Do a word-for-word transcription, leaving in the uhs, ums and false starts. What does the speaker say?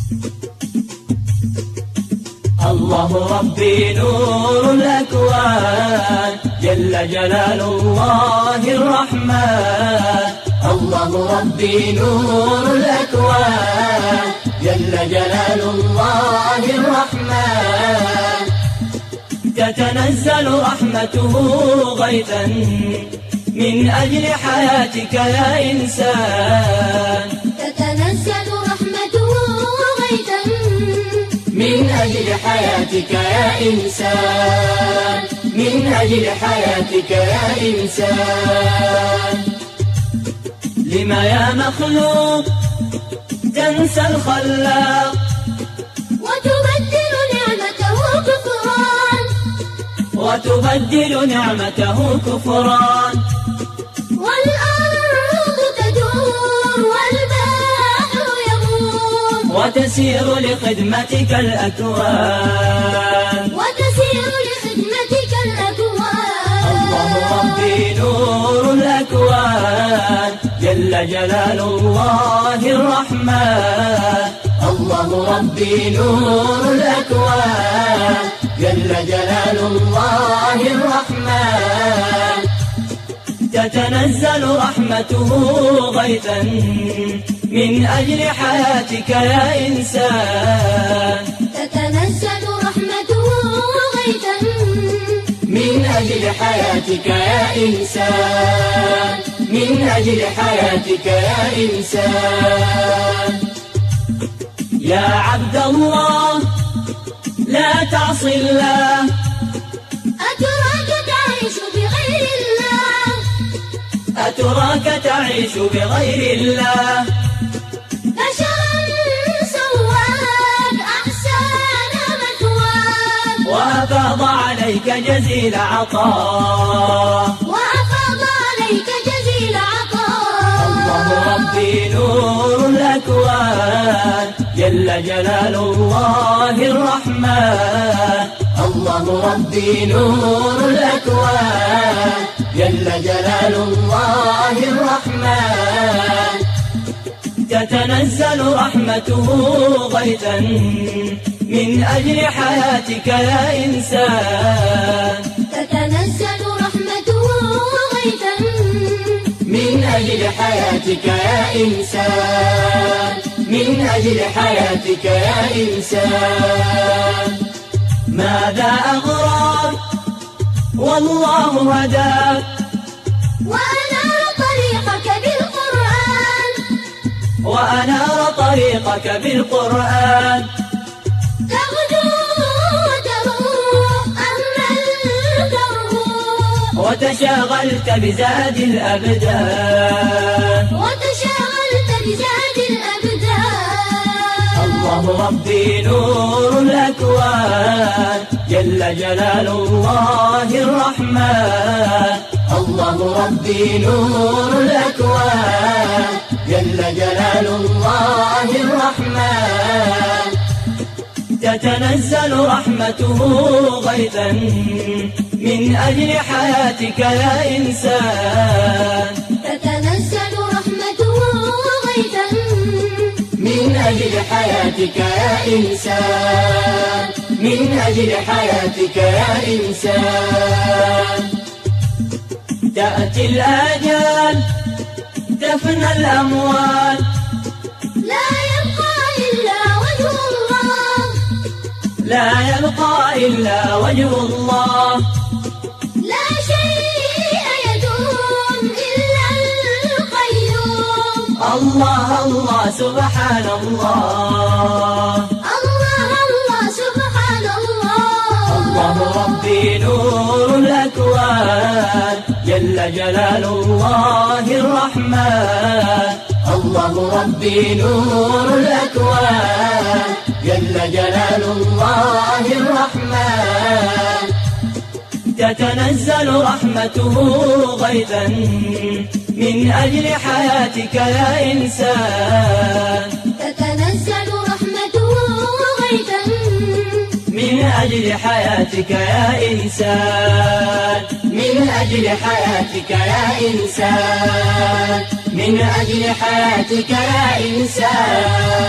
الله ربي نور الأكوان جل جلال الله الرحمن. الله ربي نور الأكوان جل جلال الله الرحمن. تتنزل رحمته غيثا من أجل حياتك يا إنسان. تتنزل رحمته غيثا من أجل حياتك يا إنسان. من أجل حياتك يا إنسان. لما يا مخلوق تنسى الخلاق وتبدل نعمته كفران. وتبدل نعمته كفران. والأرض تدور والبحر يمور وتسير لخدمتك الأكوان. وتسير لخدمتك الأكوان. الله ربي نور الأكوان جل جلال الله الرحمن. الله ربي نور الأكوان جل جلال الله الرحمن. تتنزل رحمته غيثا من أجل حياتك يا إنسان. تتنزل رحمته غيثا من أجل حياتك يا إنسان. من أجل حياتك يا إنسان. يا عبد الله لا تعصي الله. أتراك تعيش بغير الله. أتراك تعيش بغير الله. بشرا سواك أحسن مثواك. وأفاض عليك جزيل عطاء. وأفاض عليك جزيل عطاء. الله ربي نور الأكوان جل جلال الله الرحمن. الله ربي نور الأكوان جل جلال الله الرحمن. تتنزل رحمته غيثا من أجل حياتك يا إنسان. تتنزل رحمته غيثا من أجل حياتك يا إنسان. من أجل حياتك يا إنسان. ماذا أغراك والله هداك. وأنار طريقك بالقرآن. وأنار طريقك بالقرآن. تغدو وتروح أما الكروح. وتشاغلت بزاد الأبدان. وتشاغلت بزاد الأبدان. الله ربي نور الأكوان جل جلال الله الرحمن. الله ربي نور الأكوان جل جلال الله الرحمن. تتنزل رحمته غيثا من أجل حياتك يا إنسان. تتنزل رحمته غيثا من أجل حياتك يا إنسان. من أجل حياتك يا إنسان. تأتي الآجال تفنى الأموال. لا يبقى إلا وجه الله. لا يبقى إلا وجه الله. لا شيء يدوم إلا القيوم. الله الله سبحان الله. الله الله سبحان الله. الله ربي نور الأكوان جل جلال الله الرحمن. الله ربي نور الأكوان جل جلال الله الرحمن. تتنزل رحمته غيثا من أجل حياتك يا إنسان. تتنزل رحمته غيثا من أجل حياتك يا إنسان. من أجل حياتك يا إنسان. من أجل حياتك يا إنسان.